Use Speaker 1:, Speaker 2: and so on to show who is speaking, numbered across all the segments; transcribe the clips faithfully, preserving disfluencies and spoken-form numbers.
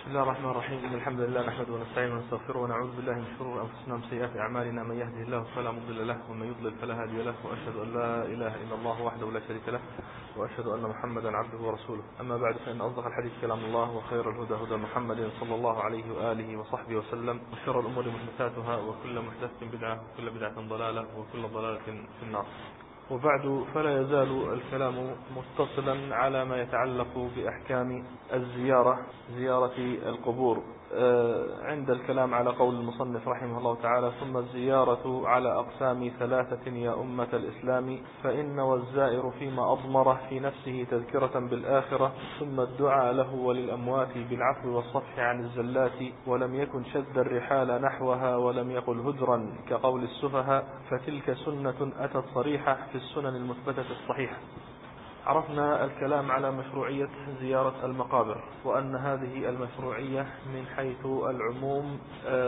Speaker 1: بسم الله الرحمن الرحيم. إن الحمد لله نحمده ونستعينه ونستغفره ونعوذ بالله من شرور أنفسنا ومن سيئات أعمالنا. من يهده الله فلا مضل له ومن يضلل فلا هادي له، وأشهد أن لا إله إلا الله وحده لا شريك له، وأشهد أن محمدا عبده ورسوله. أما بعد، فإن أصدق الحديث كلام الله، وخير الهدى هدى محمد صلى الله عليه وآله وصحبه وسلم، وشر الأمور محدثاتها، وكل محدثة بدعة، وكل بدعة ضلالة، وكل ضلالة في النار. وبعد، فلا يزال الكلام متصلا على ما يتعلق بأحكام الزيارة، زيارة القبور، عند الكلام على قول المصنف رحمه الله تعالى: ثم الزيارة على أقسام ثلاثة يا أمة الإسلام، فإن والزائر فيما أضمره في نفسه تذكرة بالآخرة، ثم الدعاء له وللأموات بالعفو والصفح عن الزلات، ولم يكن شد الرحال نحوها، ولم يقل هجرا كقول السفهاء، فتلك سنة أتت صريحة في السنن المثبتة الصحيحة. عرفنا الكلام على مشروعية زيارة المقابر، وأن هذه المشروعية من حيث العموم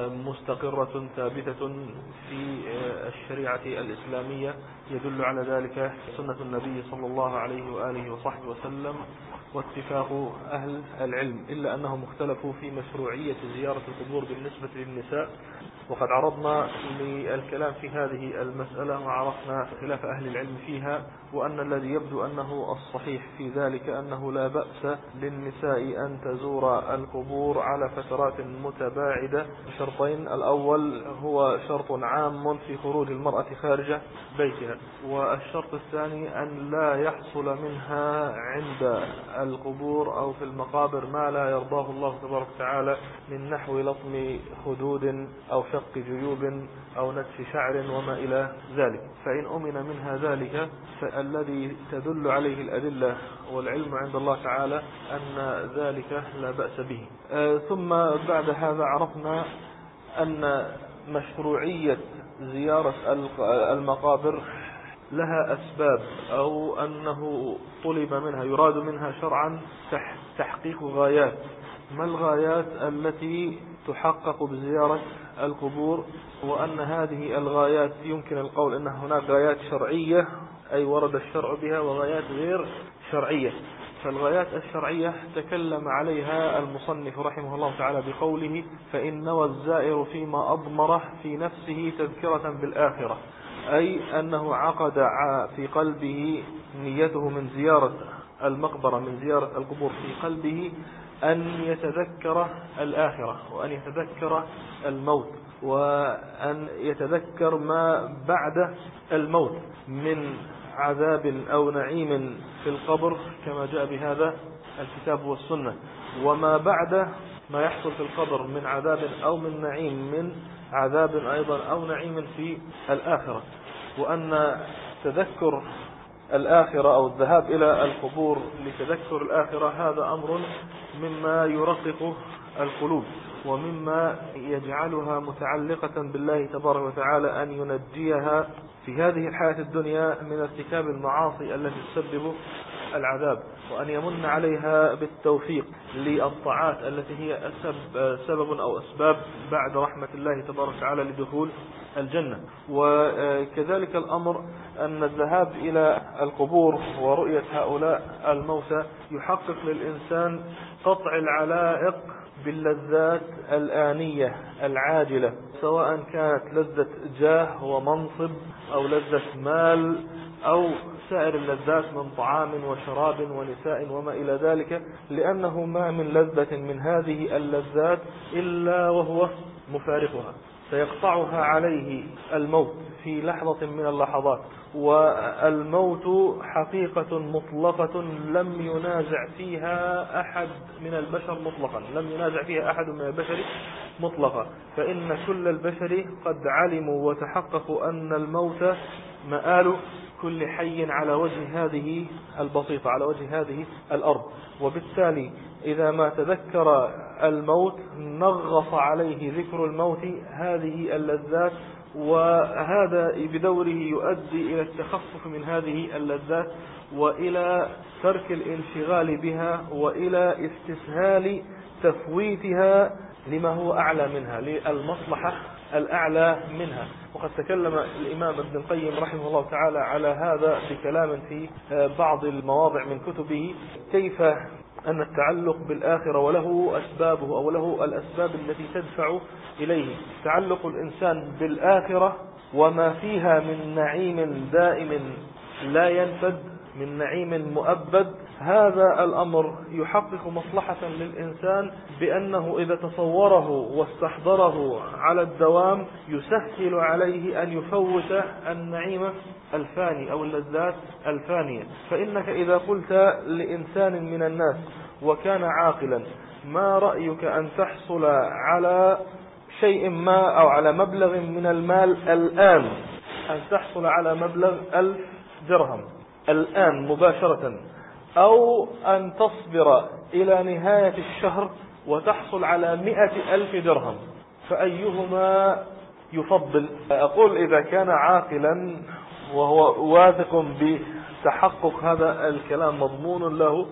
Speaker 1: مستقرة ثابتة في الشريعة الإسلامية، يدل على ذلك سنة النبي صلى الله عليه وآله وصحبه وسلم واتفاق أهل العلم، إلا أنهم اختلفوا في مشروعية زيارة القبور بالنسبة للنساء. وقد عرضنا للكلام في هذه المسألة وعرفنا خلاف أهل العلم فيها، وأن الذي يبدو أنه الصحيح في ذلك أنه لا بأس للنساء أن تزور القبور على فترات متباعدة بشرطين: الأول هو شرط عام في خروج المرأة خارج بيتها، والشرط الثاني أن لا يحصل منها عند القبور أو في المقابر ما لا يرضاه الله تبارك وتعالى، من نحو لطم خدود أو شق جيوب أو نتف شعر وما إلى ذلك. فإن أمن منها ذلك، فالذي تدل عليه الأدلة والعلم عند الله تعالى أن ذلك لا بأس به. آه ثم بعد هذا عرفنا أن مشروعية زيارة المقابر لها أسباب، أو أنه طلب منها، يراد منها شرعا تحقيق غايات. ما الغايات التي تحقق بزيارة القبور؟ وأن هذه الغايات يمكن القول أن هناك غايات شرعية أي ورد الشرع بها، وغايات غير شرعية. فالغايات الشرعية تكلم عليها المصنف رحمه الله تعالى بقوله: فإن والزائر فيما أضمره في نفسه تذكرة بالآخرة، أي أنه عقد في قلبه نيته من زيارة المقبرة، من زيارة القبور في قلبه أن يتذكر الآخرة، وأن يتذكر الموت، وأن يتذكر ما بعد الموت من عذاب أو نعيم في القبر كما جاء بهذا الكتاب والسنة، وما بعد ما يحصل في القبر من عذاب أو من نعيم، من عذاب أيضا أو نعيم في الآخرة. وأن تذكر الآخرة أو الذهاب إلى القبور لتذكر الآخرة هذا أمر مما يرقق القلوب، ومما يجعلها متعلقة بالله تبارك وتعالى أن ينجيها في هذه الحياة الدنيا من ارتكاب المعاصي التي تسبب العذاب، وأن يمن عليها بالتوفيق للطاعات التي هي سبب أو أسباب بعد رحمة الله تبارك وتعالى لدخول الجنة. وكذلك الأمر أن الذهاب إلى القبور ورؤية هؤلاء الموتى يحقق للإنسان قطع العلائق باللذات الآنية العاجلة، سواء كانت لذة جاه ومنصب أو لذة مال أو سائر اللذات من طعام وشراب ونساء وما إلى ذلك، لأنه ما من لذة من هذه اللذات إلا وهو مفارقها، سيقطعها عليه الموت في لحظة من اللحظات. والموت حقيقة مطلقة لم ينازع فيها أحد من البشر مطلقا، لم ينازع فيها أحد من البشر مطلقا، فإن كل البشر قد علموا وتحققوا أن الموت مآل كل حي على وجه هذه البسيطة، على وجه هذه الأرض. وبالتالي إذا ما تذكر الموت نغص عليه ذكر الموت هذه اللذات، وهذا بدوره يؤدي إلى التخفف من هذه اللذات، وإلى ترك الانشغال بها، وإلى استسهال تفويتها لما هو أعلى منها، للمصلحة الأعلى منها. وقد تكلم الإمام ابن القيم رحمه الله تعالى على هذا بكلام في بعض المواضع من كتبه، كيف أن التعلق بالآخرة وله أسبابه أو له الأسباب التي تدفع إليه. تعلق الإنسان بالآخرة وما فيها من نعيم دائم لا ينفد، من نعيم مؤبد، هذا الأمر يحقق مصلحة للإنسان بأنه إذا تصوره واستحضره على الدوام يسهل عليه أن يفوت النعيم الفاني أو اللذات الفانية. فإنك إذا قلت لإنسان من الناس وكان عاقلا ما رأيك أن تحصل على شيء ما أو على مبلغ من المال الآن، أن تحصل على مبلغ ألف درهم الآن مباشرة، أو أن تصبر إلى نهاية الشهر وتحصل على مئة ألف درهم، فأيهما يفضل؟ أقول إذا كان عاقلا وهو واثق بتحقق هذا الكلام مضمون له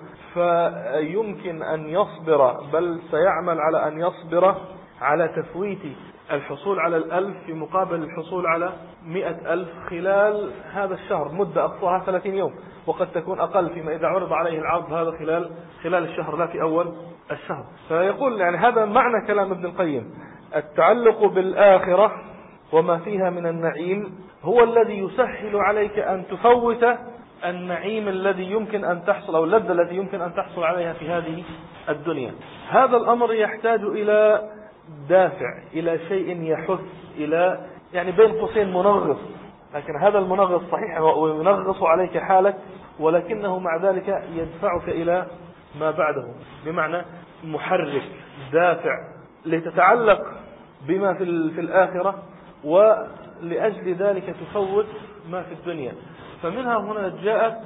Speaker 1: فيمكن أن يصبر، بل سيعمل على أن يصبر على تفويت الحصول على الألف في مقابل الحصول على مئة ألف خلال هذا الشهر، مدة أقصاها ثلاثين يوم، وقد تكون أقل فيما إذا عرض عليه العرض هذا خلال خلال الشهر لا في أول الشهر. فيقول يعني هذا معنى كلام ابن القيم: التعلق بالآخرة وما فيها من النعيم هو الذي يسهل عليك أن تفوت النعيم الذي يمكن أن تحصل أو اللذة التي يمكن أن تحصل عليها في هذه الدنيا. هذا الأمر يحتاج إلى دافع، إلى شيء يحث، إلى يعني بين قوسين منغص، لكن هذا المنغص صحيح وينغص عليك حالك، ولكنه مع ذلك يدفعك إلى ما بعده، بمعنى محرك دافع لتتعلق بما في الآخرة ولأجل ذلك تفوت ما في الدنيا. فمنها هنا جاء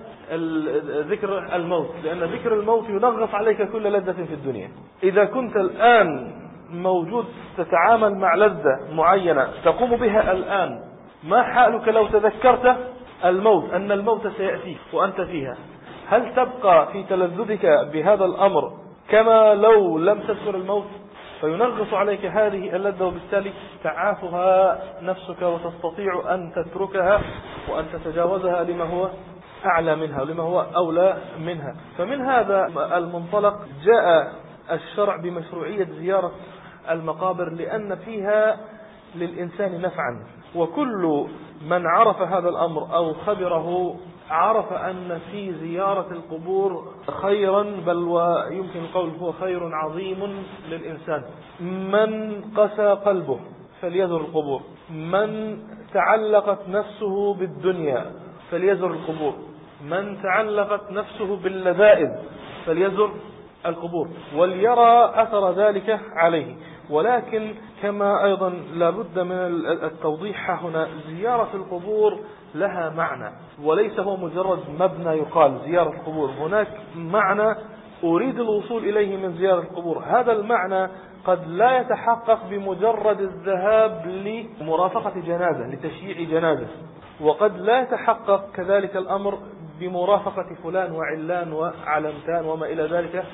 Speaker 1: ذكر الموت، لأن ذكر الموت ينغص عليك كل لذة في الدنيا. إذا كنت الآن موجود تتعامل مع لذة معينة تقوم بها الآن، ما حالك لو تذكرت الموت، أن الموت سيأتي وأنت فيها؟ هل تبقى في تلذذك بهذا الأمر كما لو لم تذكر الموت؟ فينغص عليك هذه اللذة، وبالتالي تعافها نفسك وتستطيع أن تتركها وأن تتجاوزها لما هو أعلى منها ولما هو أولى منها. فمن هذا المنطلق جاء الشرع بمشروعية زيارة المقابر، لأن فيها للإنسان نفعا، وكل من عرف هذا الأمر أو خبره عرف أن في زيارة القبور خيرا، بل ويمكن القول هو خير عظيم للإنسان. من قسى قلبه فليزر القبور، من تعلقت نفسه بالدنيا فليزر القبور، من تعلقت نفسه باللذائذ فليزر القبور وليرى أثر ذلك عليه. ولكن كما أيضا لابد من التوضيح هنا، زيارة القبور لها معنى، وليس هو مجرد مبنى يقال زيارة القبور. هناك معنى أريد الوصول إليه من زيارة القبور. هذا المعنى قد لا يتحقق بمجرد الذهاب لمرافقة جنازة لتشييع جنازة، وقد لا يتحقق كذلك الأمر بمرافقة فلان وعلان وعلمتان وما إلى ذلك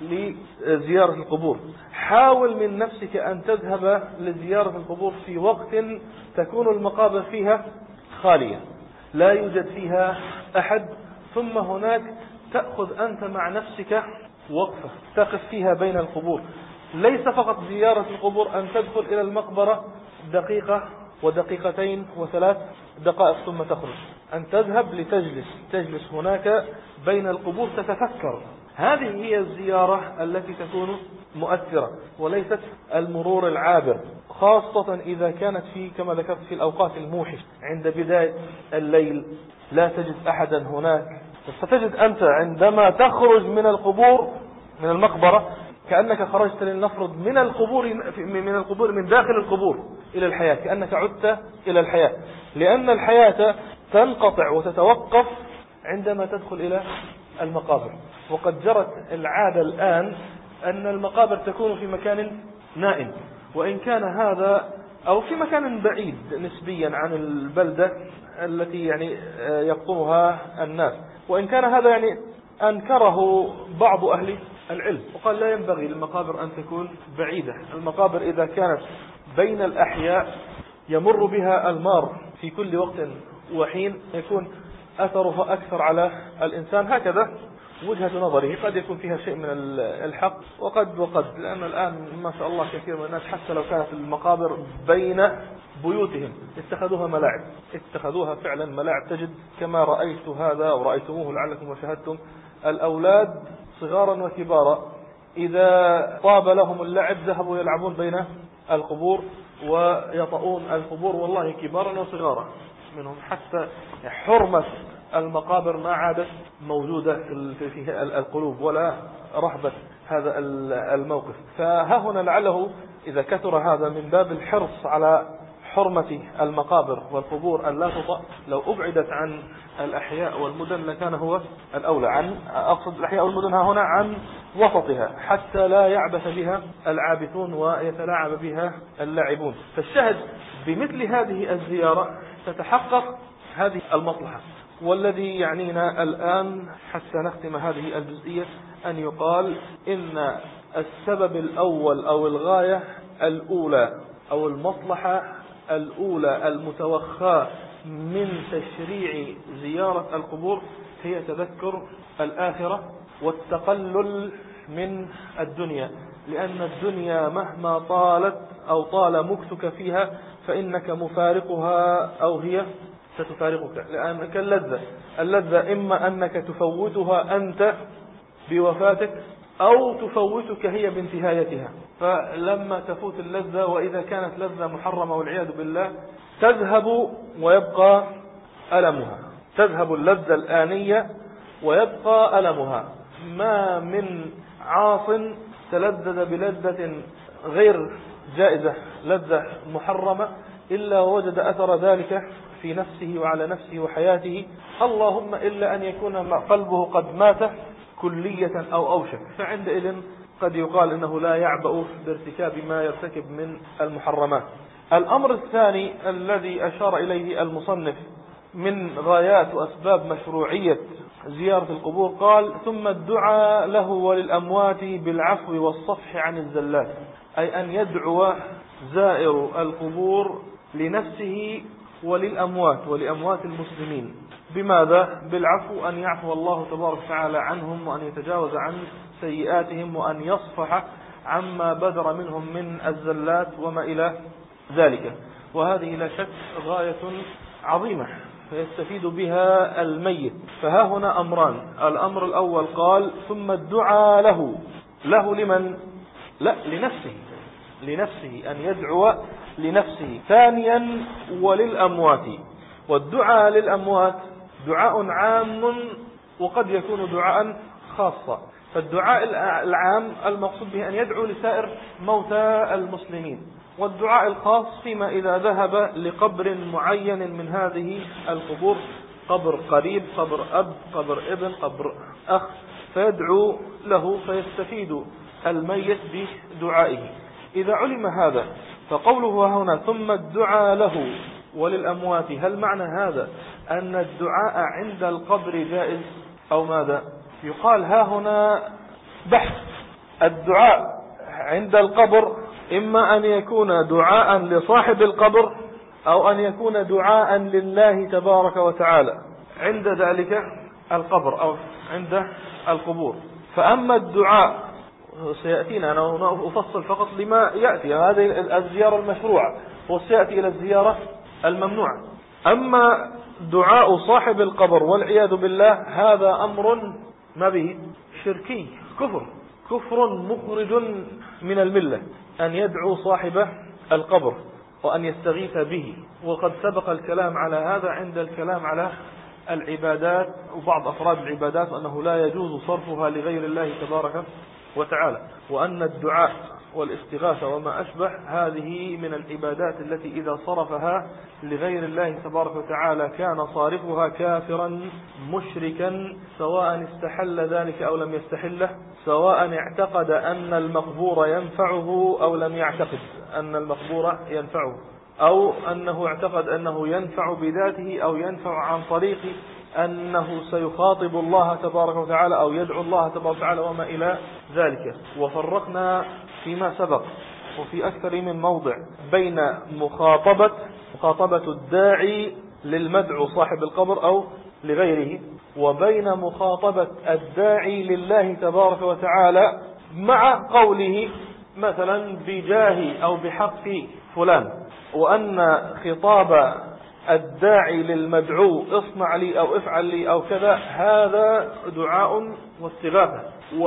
Speaker 1: لزيارة القبور. حاول من نفسك أن تذهب لزيارة القبور في وقت تكون المقابر فيها خالية لا يوجد فيها أحد، ثم هناك تأخذ أنت مع نفسك وقفة تقف فيها بين القبور. ليس فقط زيارة القبور أن تدخل إلى المقبرة دقيقة ودقيقتين وثلاث دقائق ثم تخرج، أن تذهب لتجلس تجلس هناك بين القبور تتفكر. هذه هي الزيارة التي تكون مؤثرة، وليست المرور العابر، خاصة إذا كانت في كما ذكرت في الأوقات الموحش عند بداية الليل لا تجد أحدا هناك. ستجد أنت عندما تخرج من القبور من المقبرة كأنك خرجت لنفرض من القبور من القبور من داخل القبور إلى الحياة، كأنك عدت إلى الحياة، لأن الحياة تنقطع وتتوقف عندما تدخل إلى المقابر. وقد جرت العادة الآن أن المقابر تكون في مكان نائم، وإن كان هذا أو في مكان بعيد نسبيا عن البلدة التي يعني يقطنها الناس، وإن كان هذا يعني أنكره بعض أهل العلم وقال لا ينبغي للمقابر أن تكون بعيدة. المقابر إذا كانت بين الأحياء يمر بها المار في كل وقت وحين يكون أثرها أكثر على الإنسان هكذا. وجهة نظره قد يكون فيها شيء من الحق وقد وقد، لأن الآن ما شاء الله كثير من الناس حتى لو كانت المقابر بين بيوتهم اتخذوها ملاعب، اتخذوها فعلا ملاعب. تجد كما رأيت هذا ورأيتموه لعلكم وشاهدتم الأولاد صغارا وكبارا إذا طاب لهم اللعب ذهبوا يلعبون بين القبور ويطؤون القبور، والله كبارا وصغارا منهم، حتى حرمة المقابر ما عادت موجودة في القلوب ولا رهبة هذا الموقف. فها هنا لعله إذا كثر هذا من باب الحرص على حرمة المقابر والقبور أن لا تطأ، لو أبعدت عن الأحياء والمدن لكان هو الأولى، عن أقصد الأحياء والمدن هنا عن وسطها حتى لا يعبث بها العابثون ويتلاعب بها اللاعبون. فالشاهد بمثل هذه الزيارة تتحقق هذه المصلحة. والذي يعنينا الآن حتى نختم هذه الجزئية أن يقال إن السبب الأول أو الغاية الأولى أو المصلحة الأولى المتوخاة من تشريع زيارة القبور هي تذكر الآخرة والتقلل من الدنيا، لأن الدنيا مهما طالت أو طال مكثك فيها فإنك مفارقها أو هي ستفارقك، لأنك اللذة اللذة إما أنك تفوتها أنت بوفاتك أو تفوتك هي بانتهايتها. فلما تفوت اللذة وإذا كانت لذة محرمة والعياذ بالله تذهب ويبقى ألمها، تذهب اللذة الآنية ويبقى ألمها. ما من عاص تلذذ بلذة غير جائزة لذة محرمة إلا وجد أثر ذلك في نفسه وعلى نفسه وحياته، اللهم إلا أن يكون قلبه قد مات كلية أو أوشك، فعندئذ قد يقال إنه لا يعبأ بارتكاب ما يرتكب من المحرمات. الأمر الثاني الذي أشار إليه المصنف من غايات وأسباب مشروعية زيارة القبور قال: ثم الدعاء له وللأموات بالعفو والصفح عن الزلات، أي أن يدعو زائر القبور لنفسه وللأموات ولأموات المسلمين. بماذا؟ بالعفو، أن يعفو الله تبارك وتعالى عنهم وأن يتجاوز عن سيئاتهم وأن يصفح عما بدر منهم من الزلات وما إلى ذلك. وهذه لا شك غاية عظيمة فيستفيد بها الميت. فها هنا أمران: الأمر الأول قال ثم الدعاء له، له لمن؟ لا، لنفسه، لنفسه أن يدعو لنفسه. ثانيا وللأموات، والدعاء للأموات دعاء عام وقد يكون دعاء خاصا. فالدعاء العام المقصود به أن يدعو لسائر موتى المسلمين، والدعاء الخاص فيما إذا ذهب لقبر معين من هذه القبور، قبر قريب، قبر أب، قبر ابن، قبر أخ، فيدعو له فيستفيد الميت بدعائه. إذا علم هذا فقوله هنا ثم الدعاء له وللأموات، هل معنى هذا أن الدعاء عند القبر جائز أو ماذا؟ يقال ها هنا بحث. الدعاء عند القبر إما أن يكون دعاء لصاحب القبر أو أن يكون دعاء لله تبارك وتعالى عند ذلك القبر أو عند القبور. فأما الدعاء سيأتينا، أنا أفصل فقط لما يأتي، هذه الزيارة المشروعة وسيأتي إلى الزيارة الممنوعة. أما دعاء صاحب القبر والعياذ بالله هذا أمر ما به شركي، كفر كفر مخرج من الملة، أن يدعو صاحب القبر وأن يستغيث به. وقد سبق الكلام على هذا عند الكلام على العبادات وبعض أفراد العبادات، وأنه لا يجوز صرفها لغير الله تبارك وتعالى، وأن الدعاء والاستغاثة وما أشبه هذه من العبادات التي إذا صرفها لغير الله تبارك وتعالى كان صارفها كافرا مشركا، سواء استحل ذلك أو لم يستحله، سواء اعتقد أن المقبور ينفعه أو لم يعتقد أن المقبور ينفعه، أو أنه اعتقد أنه ينفع بذاته أو ينفع عن طريق أنه سيخاطب الله تبارك وتعالى أو يدعو الله تبارك وتعالى وما إلى ذلك. وفرقنا فيما سبق وفي أكثر من موضع بين مخاطبة مخاطبة الداعي للمدعو صاحب القبر أو لغيره، وبين مخاطبة الداعي لله تبارك وتعالى مع قوله مثلا بجاه أو بحق فلان، وأن خطاب الداعي للمدعو اصنع لي أو افعل لي أو كذا هذا دعاء واستغاثة.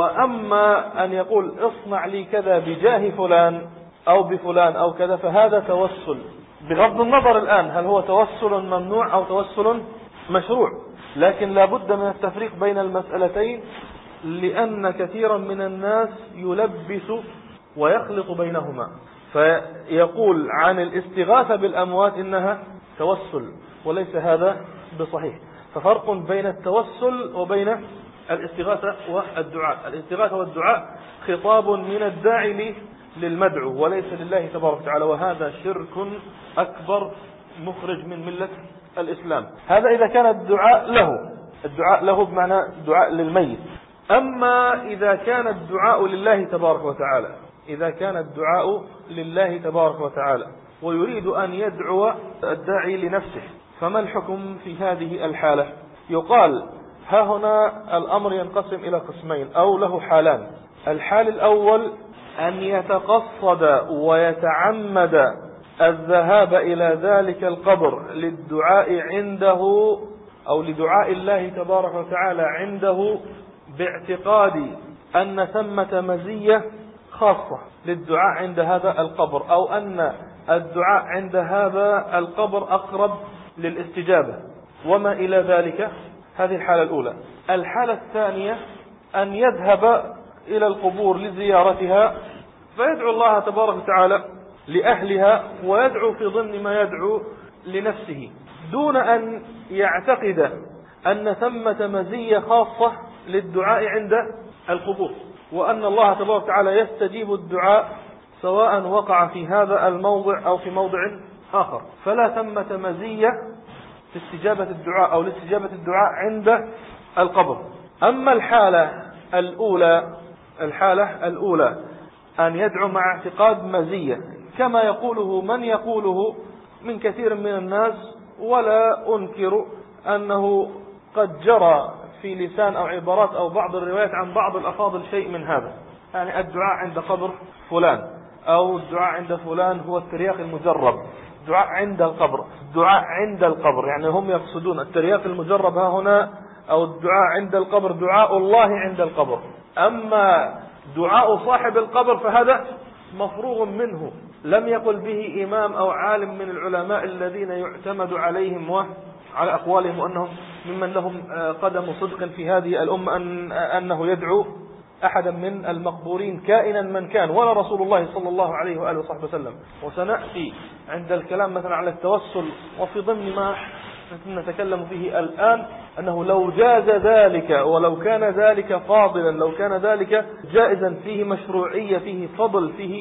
Speaker 1: وأما أن يقول اصنع لي كذا بجاه فلان أو بفلان أو كذا فهذا توسل، بغض النظر الآن هل هو توسل ممنوع أو توسل مشروع، لكن لا بد من التفريق بين المسألتين، لأن كثيرا من الناس يلبس ويخلط بينهما، فيقول عن الاستغاثة بالأموات إنها توسل، وليس هذا بصحيح. ففرق بين التوسل وبين الاستغاثة والدعاء. الاستغاثة والدعاء خطاب من الداعي للمدعو وليس لله تبارك وتعالى، وهذا شرك أكبر مخرج من ملة الإسلام. هذا إذا كان الدعاء له، الدعاء له بمعنى دعاء للميت. أما إذا كان الدعاء لله تبارك وتعالى، إذا كان الدعاء لله تبارك وتعالى ويريد أن يدعو الداعي لنفسه، فما الحكم في هذه الحالة؟ يقال ها هنا الأمر ينقسم إلى قسمين أو له حالان. الحال الأول أن يتقصد ويتعمد الذهاب إلى ذلك القبر للدعاء عنده أو لدعاء الله تبارك وتعالى عنده باعتقاد أن ثمة مزية خاصة للدعاء عند هذا القبر، أو أن الدعاء عند هذا القبر أقرب للاستجابة وما إلى ذلك. هذه الحالة الأولى. الحالة الثانية أن يذهب إلى القبور لزيارتها فيدعو الله تبارك وتعالى لأهلها ويدعو في ضمن ما يدعو لنفسه دون أن يعتقد أن ثمة مزية خاصة للدعاء عند القبور، وأن الله تبارك وتعالى يستجيب الدعاء سواء وقع في هذا الموضع أو في موضع آخر، فلا ثمة مزية في استجابة الدعاء أو لاستجابة الدعاء عند القبر. أما الحالة الأولى الحالة الأولى أن يدعو مع اعتقاد مزية كما يقوله من يقوله من كثير من الناس، ولا أنكر أنه قد جرى في لسان أو عبارات أو بعض الروايات عن بعض الأفاضل شيء من هذا، يعني الدعاء عند قبر فلان أو الدعاء عند فلان هو الترياق المجرب، دعاء عند القبر، دعاء عند القبر، يعني هم يقصدون الترياق المجرب ها هنا، أو الدعاء عند القبر دعاء الله عند القبر. أما دعاء صاحب القبر فهذا مفروغ منه، لم يقل به إمام أو عالم من العلماء الذين يعتمد عليهم وعلى أقوالهم وأنهم ممن لهم قدم صدق في هذه الأمة أن أنه يدعو أحدا من المقبورين كائنا من كان، ولا رسول الله صلى الله عليه وآله وصحبه وسلم. وسنأتي عند الكلام مثلا على التوسل وفي ضمن ما نتكلم فيه الآن أنه لو جاز ذلك ولو كان ذلك فاضلا، لو كان ذلك جائزا فيه مشروعية فيه فضل فيه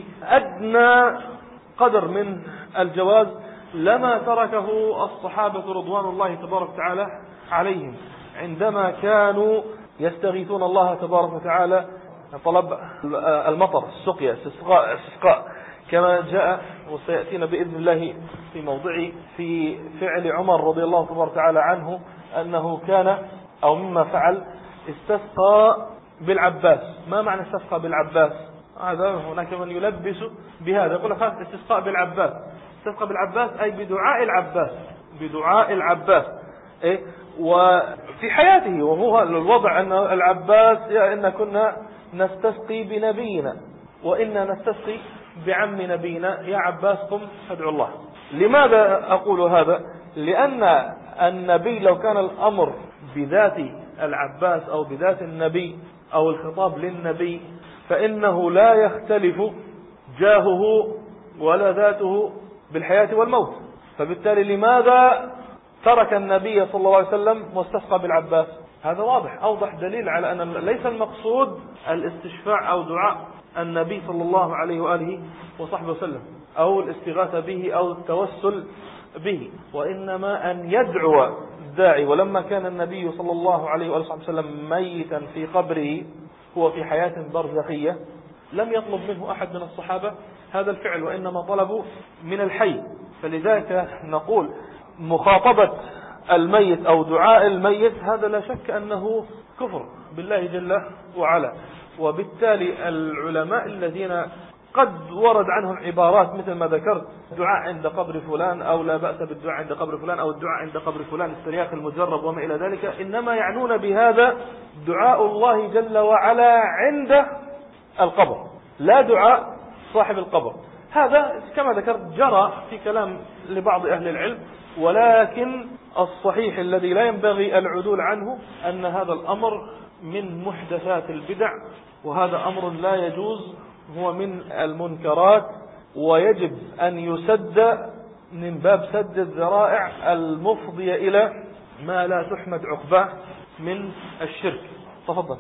Speaker 1: أدنى قدر من الجواز لما تركه الصحابة رضوان الله تبارك وتعالى عليهم عندما كانوا يستغيثون الله تبارك وتعالى طلب المطر السقيا استسقاء استسقاء كما جاء وسيأتينا بإذن الله في موضعه في فعل عمر رضي الله تبارك وتعالى عنه أنه كان أو مما فعل استسقى بالعباس. ما معنى استسقى بالعباس؟ هذا هناك من يلبس بهذا يقول لك استسقاء بالعباس، استسقى بالعباس أي بدعاء العباس، بدعاء العباس إيه؟ وفي حياته وهو الوضع أن العباس يا إن كنا نستسقي بنبينا وإنا نستسقي بعم نبينا يا عباس قم فادعو الله. لماذا أقول هذا؟ لأن النبي لو كان الأمر بذات العباس أو بذات النبي أو الخطاب للنبي فإنه لا يختلف جاهه ولا ذاته بالحياة والموت، فبالتالي لماذا ترك النبي صلى الله عليه وسلم واستسقى بالعباس؟ هذا واضح أوضح دليل على أن ليس المقصود الاستشفاع أو دعاء النبي صلى الله عليه وآله وصحبه وسلم أو الاستغاثة به أو التوسل به، وإنما أن يدعو الداعي. ولما كان النبي صلى الله عليه وآله وسلم ميتا في قبره هو في حياة برزخية لم يطلب منه أحد من الصحابة هذا الفعل، وإنما طلبوا من الحي. فلذلك نقول مخاطبة الميت أو دعاء الميت هذا لا شك أنه كفر بالله جل وعلا. وبالتالي العلماء الذين قد ورد عنهم عبارات مثل ما ذكرت دعاء عند قبر فلان أو لا بأس بالدعاء عند قبر فلان أو الدعاء عند قبر فلان الترياق المجرب وما إلى ذلك، إنما يعنون بهذا دعاء الله جل وعلا عند القبر لا دعاء صاحب القبر. هذا كما ذكرت جرى في كلام لبعض أهل العلم، ولكن الصحيح الذي لا ينبغي العدول عنه أن هذا الأمر من محدثات البدع، وهذا أمر لا يجوز، هو من المنكرات، ويجب أن يسد من باب سد الذرائع المفضية إلى ما لا تحمد عقباه من الشرك. تفضل.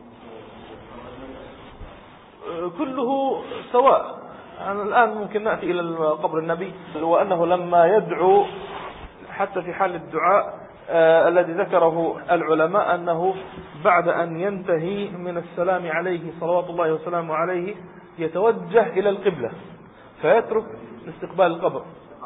Speaker 1: كله سواء. أنا الآن ممكن نأتي إلى قبر النبي، وأنه لما يدعو حتى في حال الدعاء آه الذي ذكره العلماء أنه بعد أن ينتهي من السلام عليه صلوات الله وسلامه عليه يتوجه إلى القبلة فيترك استقبال القبر.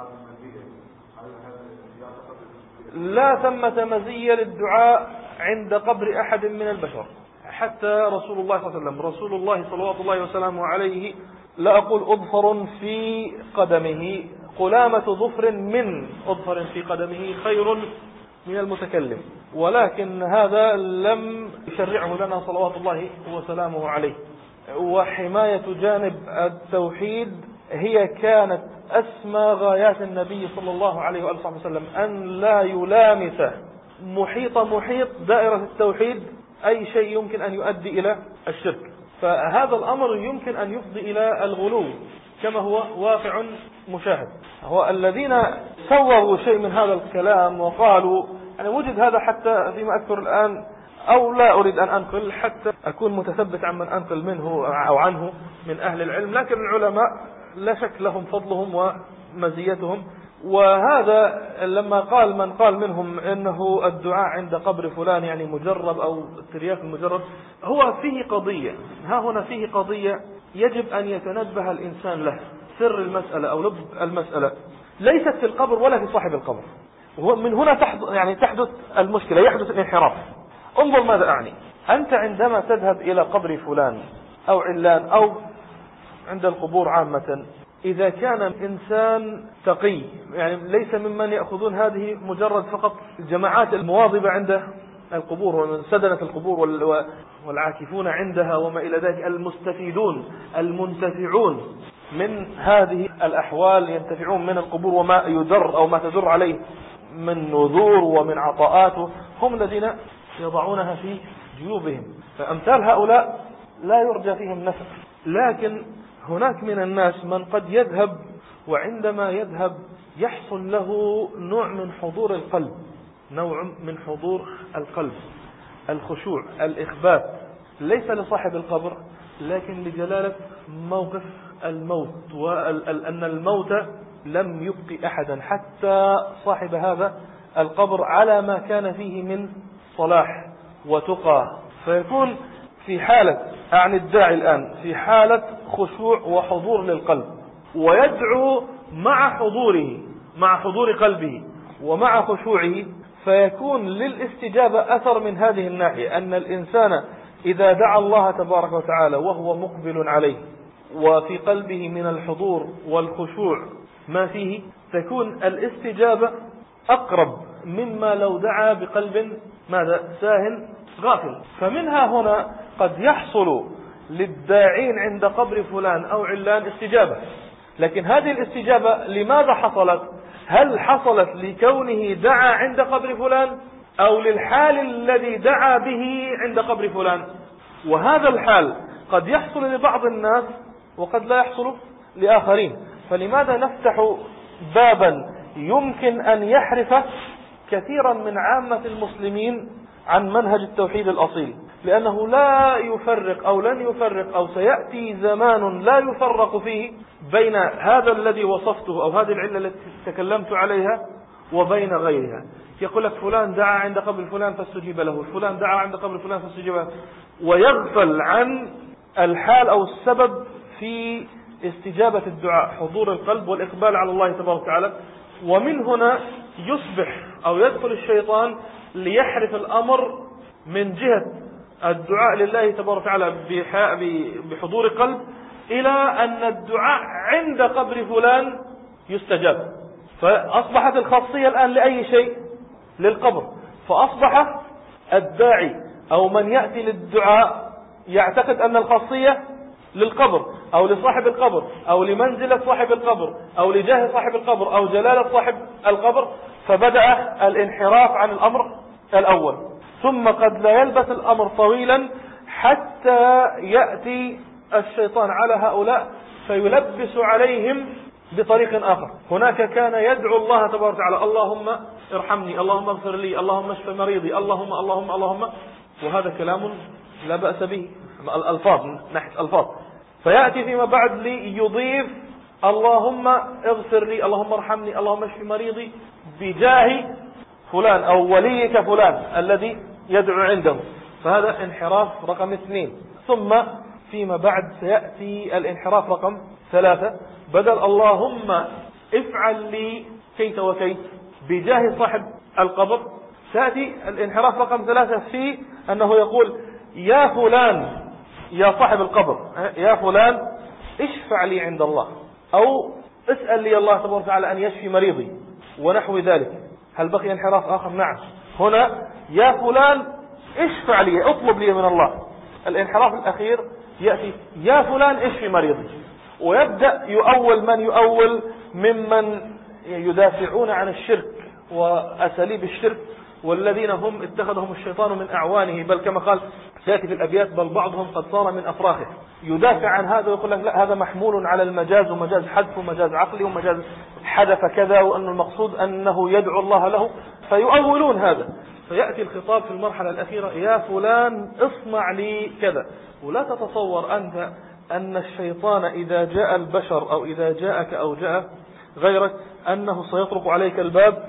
Speaker 1: لا ثمة مزية للدعاء عند قبر أحد من البشر، حتى رسول الله صلى الله عليه وسلم رسول الله صلوات الله وسلامه عليه لا أقول أظفر في قدمه، قلامة ظفر من أظفر في قدمه خير من المتكلم، ولكن هذا لم يشرعه لنا صلوات الله وسلامه عليه. وحماية جانب التوحيد هي كانت أسمى غايات النبي صلى الله عليه وآله وسلم، أن لا يلامس محيط محيط دائرة التوحيد أي شيء يمكن أن يؤدي إلى الشرك. فهذا الأمر يمكن أن يفضي إلى الغلو كما هو واقع مشاهد. هو الذين صوروا شيء من هذا الكلام وقالوا يعني وجد هذا حتى فيما أذكر الآن، أو لا أريد أن أنقل حتى أكون متثبت عن من أنقل منه أو عنه من أهل العلم، لكن العلماء لا شك لهم فضلهم ومزيتهم. وهذا لما قال من قال منهم إنه الدعاء عند قبر فلان يعني مجرب أو الترياق المجرب، هو فيه قضية، ها هنا فيه قضية يجب أن يتنبه الإنسان له. سر المسألة أو لب المسألة ليست في القبر ولا في صاحب القبر، ومن هنا تحدث يعني تحدث المشكلة، يحدث الانحراف. انظر ماذا أعني. أنت عندما تذهب إلى قبر فلان أو علان أو عند القبور عامة، إذا كان إنسان تقي يعني ليس ممن يأخذون هذه مجرد فقط الجماعات المواظبة عند القبور ومن سدنة القبور والعاكفون عندها وما إلى ذلك، المستفيدون المنتفعون من هذه الأحوال، ينتفعون من القبور وما يدر أو ما تدر عليه من نذور ومن عطاءات، هم الذين يضعونها في جيوبهم. فأمثال هؤلاء لا يرجى فيهم نفع. لكن هناك من الناس من قد يذهب، وعندما يذهب يحصل له نوع من حضور القلب، نوع من حضور القلب، الخشوع، الإخبات، ليس لصاحب القبر لكن لجلالة موقف الموت، وأن الموت لم يبقي أحدا حتى صاحب هذا القبر على ما كان فيه من صلاح وتقى. فيكون في حالة عن الداعي الآن في حالة خشوع وحضور للقلب، ويدعو مع حضوره مع حضور قلبه ومع خشوعه، فيكون للاستجابة أثر من هذه الناحية، أن الإنسان إذا دعا الله تبارك وتعالى وهو مقبل عليه وفي قلبه من الحضور والخشوع ما فيه، تكون الاستجابة أقرب مما لو دعا بقلب ماذا ساهن غافل. فمنها هنا قد يحصل للداعين عند قبر فلان أو علان استجابة، لكن هذه الاستجابة لماذا حصلت؟ هل حصلت لكونه دعا عند قبر فلان أو للحال الذي دعا به عند قبر فلان؟ وهذا الحال قد يحصل لبعض الناس وقد لا يحصل لآخرين. فلماذا نفتح بابا يمكن أن يحرف كثيرا من عامة المسلمين عن منهج التوحيد الأصيل؟ لأنه لا يفرق أو لن يفرق أو سيأتي زمان لا يفرق فيه بين هذا الذي وصفته أو هذه العلة التي تكلمت عليها وبين غيرها. يقول لك فلان دعا عند قبر فلان فاستجيب له، فلان دعا عند قبر فلان فاستجيب له، ويغفل عن الحال أو السبب في استجابة الدعاء، حضور القلب والإقبال على الله تبارك وتعالى. ومن هنا يصبح أو يدخل الشيطان ليحرف الأمر من جهة الدعاء لله تبارك وتعالى بحضور قلب إلى أن الدعاء عند قبر فلان يستجاب. فأصبحت الخاصية الآن لأي شيء؟ للقبر. فأصبح الداعي أو من يأتي للدعاء يعتقد أن الخاصية للقبر أو لصاحب القبر أو لمنزلة صاحب القبر أو لجاه صاحب القبر أو جلالة صاحب القبر. فبدأ الانحراف عن الأمر الأول. ثم قد لا يلبث الأمر طويلا حتى يأتي الشيطان على هؤلاء فيلبس عليهم بطريق آخر. هناك كان يدعو الله تبارك وتعالى اللهم ارحمني، اللهم اغفر لي، اللهم اشف مريضي، اللهم اللهم اللهم، وهذا كلام لا بأس به، الألفاظ ناحية الألفاظ. فيأتي فيما بعد ليضيف اللهم اغفر لي، اللهم ارحمني، اللهم اشف مريضي بجاه فلان أو وليك فلان الذي يدعو عنده. فهذا انحراف رقم اثنين. ثم فيما بعد سيأتي الانحراف رقم ثلاثة، بدل اللهم افعل لي كيت وكيت بجاه صاحب القبر، سيأتي الانحراف رقم ثلاثة في أنه يقول يا فلان يا صاحب القبر يا فلان اشفع لي عند الله، أو اسأل لي الله تبارك وتعالى أن يشفي مريضي ونحو ذلك. هل بقي انحراف آخر؟ نعم. هنا يا فلان اشفع لي، اطلب لي من الله. الانحراف الأخير يأتي يا فلان اشفي مريضي، ويبدأ يؤول من يؤول ممن يدافعون عن الشرك وأساليب الشرك، والذين هم اتخذهم الشيطان من أعوانه، بل كما قال سيأتي في الأبيات بل بعضهم قد صار من أفراخه. يدافع عن هذا ويقول لك لا هذا محمول على المجاز، ومجاز حذف ومجاز عقلي ومجاز حدث كذا، وأن المقصود أنه يدعو الله له، فيؤولون هذا. فيأتي الخطاب في المرحلة الأخيرة يا فلان اصنع لي كذا. ولا تتصور أنت أن الشيطان إذا جاء البشر أو إذا جاءك أو جاء غيرك أنه سيطرق عليك الباب،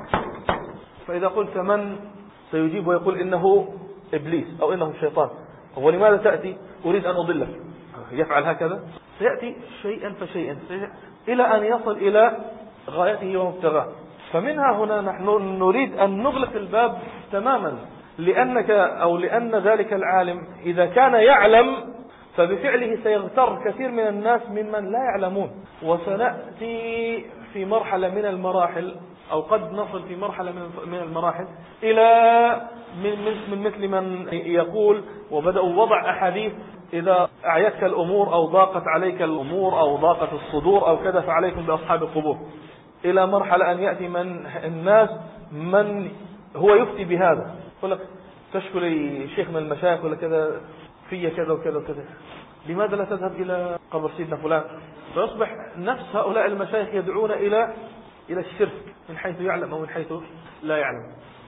Speaker 1: فإذا قلت من سيجيب ويقول إنه إبليس أو إنه الشيطان، ولماذا تأتي؟ أريد أن أضلك. يفعل هكذا، سيأتي شيئا فشيئا إلى أن يصل إلى غايته ومبتغاه. فمنها هنا نحن نريد أن نغلق الباب تماما، لأنك أو لأن ذلك العالم إذا كان يعلم فبفعله سيغتر كثير من الناس ممن لا يعلمون. وسنأتي في مرحلة من المراحل أو قد نصل في مرحلة من المراحل إلى من مثل من يقول وبدأوا وضع أحاديث إذا أعيتك الأمور أو ضاقت عليك الأمور أو ضاقت الصدور أو كذا فعليكم بأصحاب القبور، إلى مرحلة أن يأتي من الناس من هو يفتي بهذا، يقول لك تشكو لي شيخ من المشايخ ولا كذا في كذا وكذا وكذا، لماذا لا تذهب إلى قبر سيدنا فلان؟ فيصبح نفس هؤلاء المشايخ يدعون إلى إلى الشرك من حيث يعلم أو من حيث لا يعلم.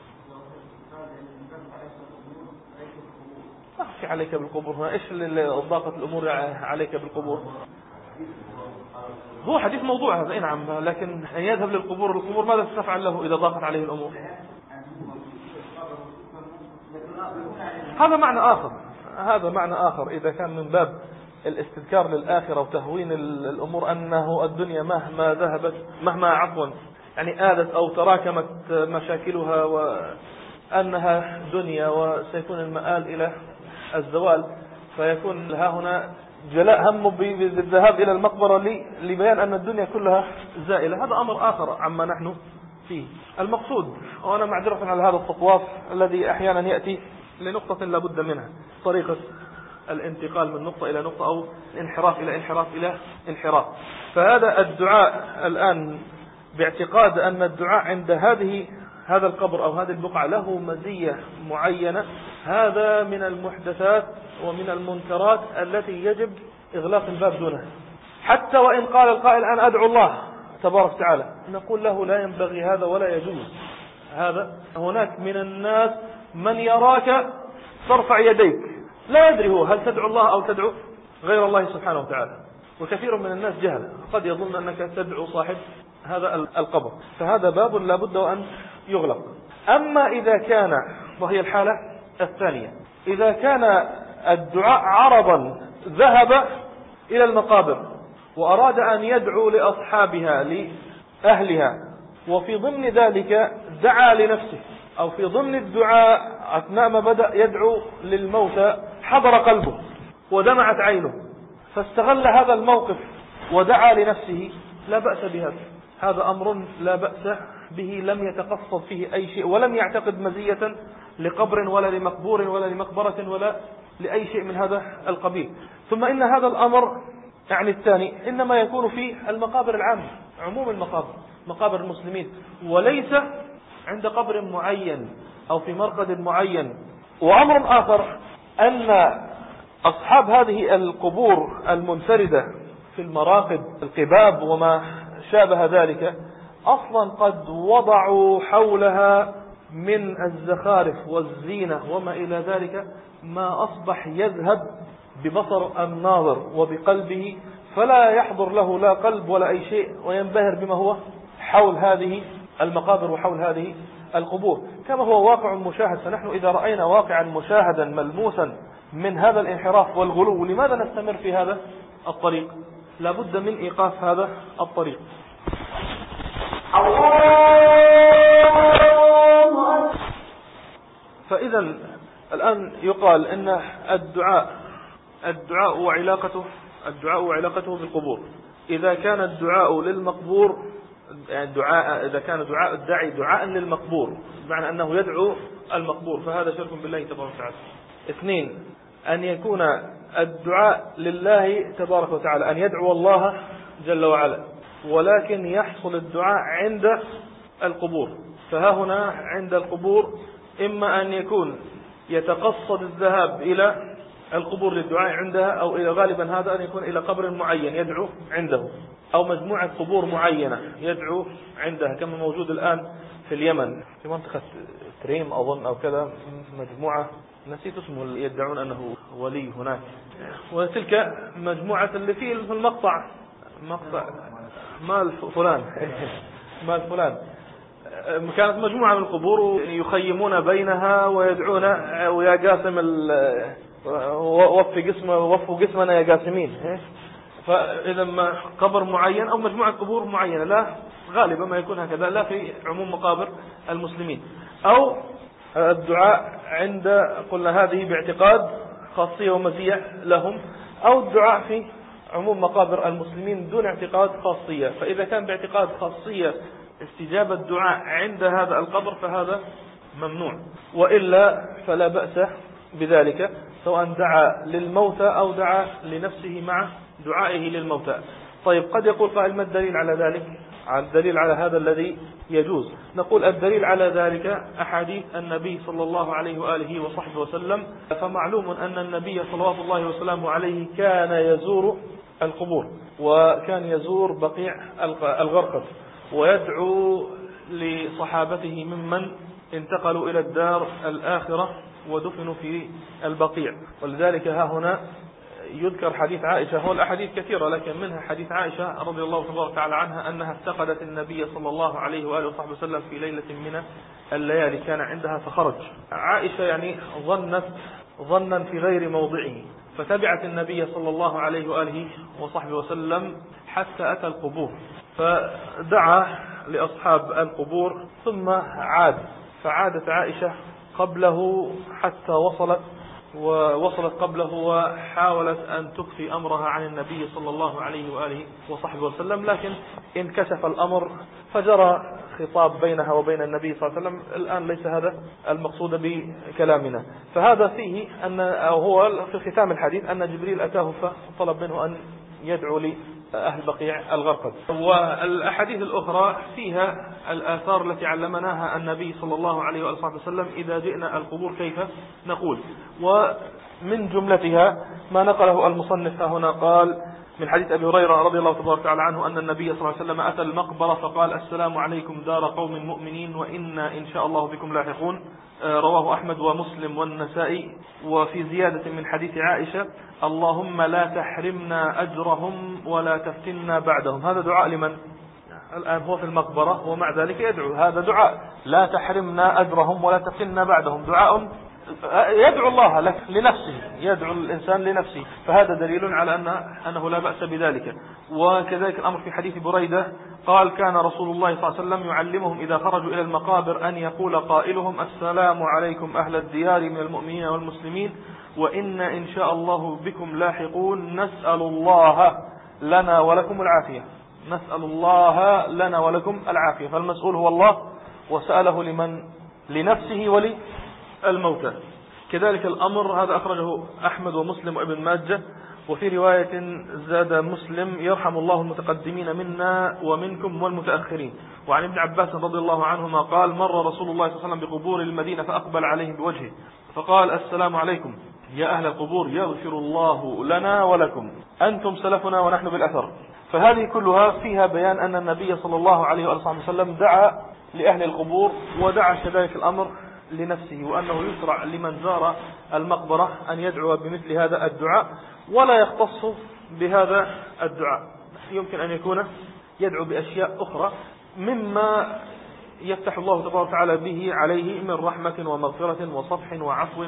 Speaker 1: أخفي عليك بالقبور هنا، إيش اللي ضاقت الأمور عليك بالقبور؟ هو حديث موضوع هذا، نعم، لكن أن يذهب للقبور، القبور ماذا تفعل له إذا ضاقت عليه الأمور؟ هذا معنى آخر، هذا معنى آخر إذا كان من باب الاستذكار للآخرة وتهوين الأمور، أنه الدنيا مهما ذهبت مهما عفوا يعني آذت أو تراكمت مشاكلها وأنها دنيا وسيكون المآل إلى الزوال، فيكون لها هنا جلاء همه بالذهاب إلى المقبرة لبيان أن الدنيا كلها زائلة. هذا أمر آخر عما نحن فيه. المقصود، وأنا معذرة على هذا التطواف الذي أحيانا يأتي لنقطة لا بد منها، طريقة الانتقال من نقطة إلى نقطة أو انحراف إلى انحراف إلى انحراف. فهذا الدعاء الآن باعتقاد أن الدعاء عند هذه هذا القبر أو هذه البقعة له مزية معينة، هذا من المحدثات ومن المنكرات التي يجب إغلاق الباب دونها. حتى وإن قال القائل أنا أدعو الله تبارك وتعالى، نقول له لا ينبغي هذا ولا يجوز هذا. هناك من الناس من يراك ترفع يديك لا يدري هو هل تدعو الله أو تدعو غير الله سبحانه وتعالى، وكثير من الناس جهل قد يظن أنك تدعو صاحب هذا القبر. فهذا باب لا بد وأن يغلق. أما إذا كان، وهي الحالة الثانية، إذا كان الدعاء عرضا ذهب إلى المقابر وأراد أن يدعو لأصحابها لأهلها وفي ضمن ذلك دعا لنفسه، أو في ضمن الدعاء أثناء ما بدأ يدعو للموتى حضر قلبه ودمعت عينه، فاستغل هذا الموقف ودعا لنفسه، لا بأس بهذا. هذا أمر لا بأس به، لم يتقصد فيه أي شيء، ولم يعتقد مزية لقبر ولا لمقبور ولا لمقبرة ولا لأي شيء من هذا القبيل. ثم إن هذا الأمر يعني الثاني إنما يكون في المقابر العامة، عموم المقابر، مقابر المسلمين، وليس عند قبر معين أو في مرقد معين. وأمر آخر أن أصحاب هذه القبور المنفردة في المراقد القباب وما شابه ذلك أصلا قد وضعوا حولها من الزخارف والزينة وما إلى ذلك ما أصبح يذهب ببصر الناظر وبقلبه، فلا يحضر له لا قلب ولا أي شيء، وينبهر بما هو حول هذه المقابر وحول هذه القبور، كما هو واقع مشاهد. فنحن إذا رأينا واقعا مشاهدا ملموسا من هذا الانحراف والغلو، لماذا نستمر في هذا الطريق؟ لا بد من إيقاف هذا الطريق. فإذا الآن يقال أن الدعاء الدعاء وعلاقته الدعاء وعلاقته بالقبور، إذا كان الدعاء للمقبور يعني دعاء إذا كان دعاء الداعي دعاء للمقبور بمعنى أنه يدعو المقبور، فهذا شرك بالله تبارك وتعالى. اثنين، أن يكون الدعاء لله تبارك وتعالى، أن يدعو الله جل وعلا، ولكن يحصل الدعاء عند القبور. فها هنا عند القبور إما أن يكون يتقصد الذهاب إلى القبور للدعاء عندها، أو إلى غالبا هذا أن يكون إلى قبر معين يدعو عنده، أو مجموعة قبور معينة يدعو عندها، كما موجود الآن في اليمن في منطقة تريم أظن أو كذا، مجموعة نسيت اسمه يدعون أنه ولي هناك، وتلك مجموعة اللي في المقطع مقطع مال فلان مال فلان كانت مجموعة من القبور يخيمون بينها ويدعون ويا قاسم وف جسمه وفوا جسمنا يا قاسمين. فإذا ما قبر معين أو مجموعة قبور معينة، لا غالبا ما يكون هكذا، لا في عموم مقابر المسلمين. أو الدعاء عند قلنا هذه باعتقاد خاصية ومزية لهم، أو الدعاء في عموم مقابر المسلمين دون اعتقاد خاصية. فإذا كان باعتقاد خاصية استجابة الدعاء عند هذا القبر فهذا ممنوع، وإلا فلا بأس بذلك، سواء دعا للموتى أو دعا لنفسه مع دعائه للموتى. طيب قد يقول قائل ما الدليل على ذلك؟ على الدليل على هذا الذي يجوز. نقول الدليل على ذلك أحاديث النبي صلى الله عليه وآله وصحبه وسلم. فمعلوم أن النبي صلوات الله وسلامه عليه كان يزور القبور، وكان يزور بقيع الغرقد، ويدعو لصحابته ممن انتقلوا إلى الدار الآخرة ودفنوا في البقيع. ولذلك ها هنا يذكر حديث عائشة، هو الأحاديث كثيرة لكن منها حديث عائشة رضي الله تبارك وتعالى عنها أنها افتقدت النبي صلى الله عليه وآله وصحبه وسلم في ليلة من الليالي كان عندها فخرج. عائشة يعني ظنت ظنا في غير موضعه، فتبعت النبي صلى الله عليه وآله وصحبه وسلم حتى أتى القبور، فدعا لأصحاب القبور ثم عاد، فعادت عائشة قبله حتى وصلت ووصلت قبله وحاولت أن تخفي أمرها عن النبي صلى الله عليه وآله وصحبه وسلم، لكن انكشف الأمر فجرى خطاب بينها وبين النبي صلى الله عليه وسلم. الآن ليس هذا المقصود بكلامنا. فهذا فيه أن أو هو في ختام الحديث أن جبريل أتاه فطلب منه أن يدعو لأهل بقيع الغرقد. والأحاديث الأخرى فيها الآثار التي علمناها النبي صلى الله عليه وآله وسلم إذا جئنا القبور كيف نقول. ومن جملتها ما نقله المصنف هنا قال من حديث أبي هريرة رضي الله تبارك وتعالى عنه أن النبي صلى الله عليه وسلم أتى المقبرة فقال السلام عليكم دار قوم مؤمنين وإنا إن شاء الله بكم لاحقون. رواه أحمد ومسلم والنسائي. وفي زيادة من حديث عائشة اللهم لا تحرمنا أجرهم ولا تفتنا بعدهم. هذا دعاء لمن؟ الآن هو في المقبرة ومع ذلك يدعو، هذا دعاء لا تحرمنا أجرهم ولا تفتنا بعدهم، دعاء يدعو الله لك لنفسه، يدعو الإنسان لنفسه، فهذا دليل على أن أنه لا بأس بذلك. وكذلك الأمر في حديث بريدة قال كان رسول الله صلى الله عليه وسلم يعلمهم إذا خرجوا إلى المقابر أن يقول قائلهم السلام عليكم أهل الديار من المؤمنين والمسلمين وإن إن شاء الله بكم لاحقون نسأل الله لنا ولكم العافية، نسأل الله لنا ولكم العافية. فالمسؤول هو الله، وسأله لمن؟ لنفسه وللموتى. كذلك الأمر هذا أخرجه أحمد ومسلم وابن ماجه. وفي رواية زاد مسلم يرحم الله المتقدمين منا ومنكم والمتأخرين. وعن ابن عباس رضي الله عنهما قال مر رسول الله صلى الله عليه وسلم بقبور المدينة فأقبل عليهم بوجهه فقال السلام عليكم يا أهل القبور يغفر الله لنا ولكم أنتم سلفنا ونحن بالأثر. فهذه كلها فيها بيان أن النبي صلى الله عليه وسلم دعا لأهل القبور ودعا كذلك الأمر لنفسه، وأنه يشرع لمن زار المقبرة أن يدعو بمثل هذا الدعاء ولا يختص بهذا الدعاء، يمكن أن يكون يدعو بأشياء أخرى مما يفتح الله تبارك وتعالى به عليه من رحمة ومغفرة وصفح وعفو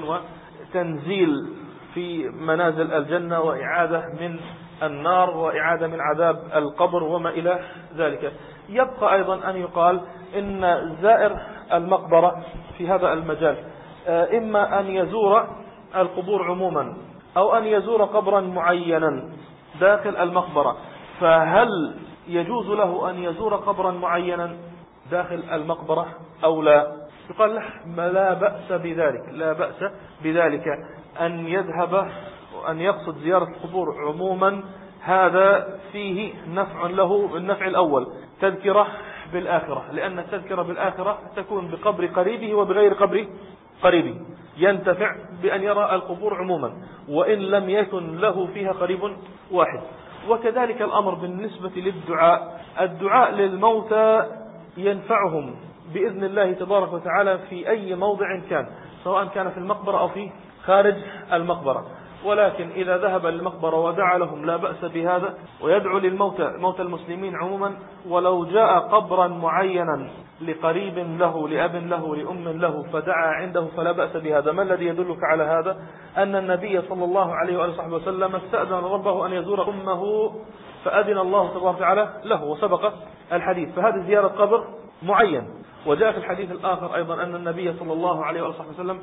Speaker 1: وتنزيل في منازل الجنة وإعادة من النار وإعادة من عذاب القبر وما إلى ذلك. يبقى أيضا أن يقال إن زائر المقبرة في هذا المجال إما أن يزور القبور عموما أو أن يزور قبرا معينا داخل المقبرة، فهل يجوز له أن يزور قبرا معينا داخل المقبرة أو لا؟ يقال له لا بأس بذلك، لا بأس بذلك أن يذهب وأن يقصد زيارة القبور عموما، هذا فيه نفع له. النفع الأول تذكرة بالآخرة، لأن التذكرة بالآخرة تكون بقبر قريبه وبغير قبر قريبه، ينتفع بأن يرى القبور عموما وإن لم يكن له فيها قريب واحد. وكذلك الأمر بالنسبة للدعاء، الدعاء للموتى ينفعهم بإذن الله تبارك وتعالى في أي موضع كان، سواء كان في المقبرة أو في خارج المقبرة. ولكن إذا ذهب للمقبرة ودعا لهم لا بأس بهذا، ويدعو للموتى موتى المسلمين عموما، ولو جاء قبرا معينا لقريب له لأب له لأم له فدعا عنده فلا بأس بهذا. ما الذي يدلك على هذا؟ أن النبي صلى الله عليه وآله وسلم استأذن ربه أن يزور أمه فأذن الله تبارك وتعالى له وسبق الحديث، فهذه زيارة قبر معين. وجاء في الحديث الآخر أيضا أن النبي صلى الله عليه وآله وسلم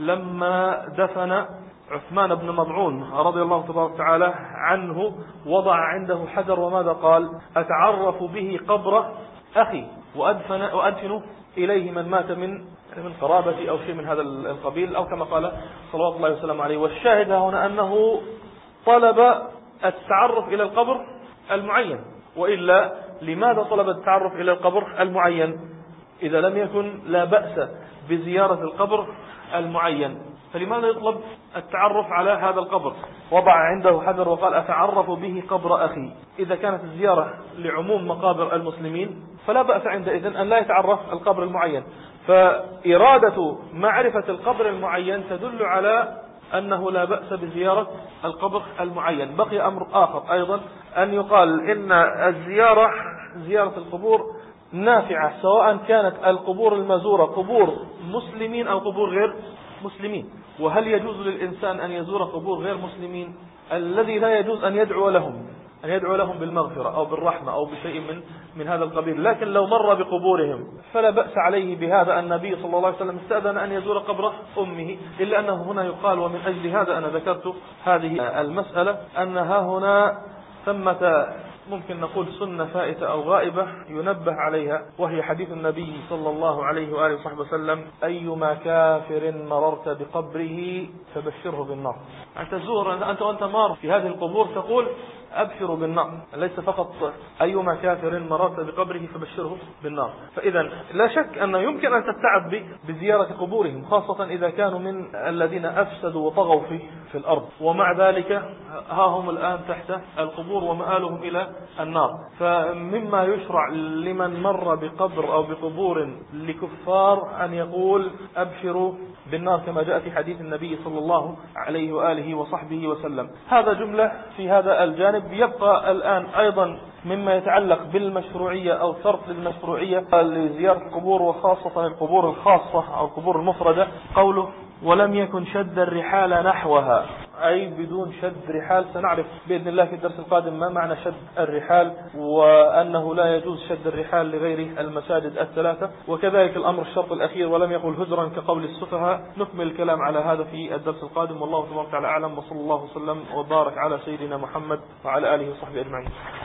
Speaker 1: لما دفن عثمان بن مضعون رضي الله تبارك وتعالى عنه وضع عنده حجر، وماذا قال؟ أتعرف به قبر أخي وأدفن وأدفن إليه من مات من من قرابتي أو شيء من هذا القبيل، أو كما قال صلوات الله وسلم عليه. والشاهد هنا أنه طلب التعرف إلى القبر المعين، وإلا لماذا طلب التعرف إلى القبر المعين إذا لم يكن لا بأس بزيارة القبر المعين؟ فلماذا يطلب التعرف على هذا القبر؟ وضع عنده حجر وقال أتعرف به قبر أخي. إذا كانت الزيارة لعموم مقابر المسلمين فلا بأس عندئذ أن لا يتعرف القبر المعين. فإرادة معرفة القبر المعين تدل على أنه لا بأس بزيارة القبر المعين. بقي أمر آخر أيضا أن يقال إن الزيارة زيارة القبور نافعة، سواء كانت القبور المزورة قبور مسلمين أو قبور غير مسلمين. وهل يجوز للإنسان أن يزور قبور غير مسلمين؟ الذي لا يجوز أن يدعو لهم أن يدعو لهم بالمغفرة أو بالرحمة أو بشيء من من هذا القبيل، لكن لو مر بقبورهم فلا بأس عليه بهذا. النبي صلى الله عليه وسلم استأذن أن يزور قبر أمه، إلا أنه هنا يقال، ومن أجل هذا أنا ذكرت هذه المسألة، أنها هنا ثمة ممكن نقول سنة فائتة أو غائبة ينبه عليها، وهي حديث النبي صلى الله عليه وآله وصحبه وسلم أيما كافر مررت بقبره فبشره بالنار. أنت تزور أنت وأنت مار في هذه القبور تقول أبشروا بالنار، ليس فقط أيما كافر مررت بقبره فبشره بالنار. فإذا لا شك أنه يمكن أن تتعب بزيارة قبورهم، خاصة إذا كانوا من الذين أفسدوا وطغوا في في الأرض، ومع ذلك ها هم الآن تحت القبور ومآلهم إلى النار. فمما يشرع لمن مر بقبر أو بقبور لكفار أن يقول أبشروا بالنار كما جاء في حديث النبي صلى الله عليه وآله وصحبه وسلم. هذا جملة في هذا الجانب. يبقى الآن أيضا مما يتعلق بالمشروعية أو شرط للمشروعية لزيارة القبور، وخاصة القبور الخاصة أو القبور المفردة، قوله ولم يكن شد الرحال نحوها، أي بدون شد رحال. سنعرف بإذن الله في الدرس القادم ما معنى شد الرحال، وأنه لا يجوز شد الرحال لغير المساجد الثلاثة. وكذلك الأمر الشرط الأخير ولم يقل هجرا كقول السفهاء. نكمل الكلام على هذا في الدرس القادم، والله تبارك وتعالى أعلم، وصلى الله وسلم وبارك على سيدنا محمد وعلى آله وصحبه أجمعين.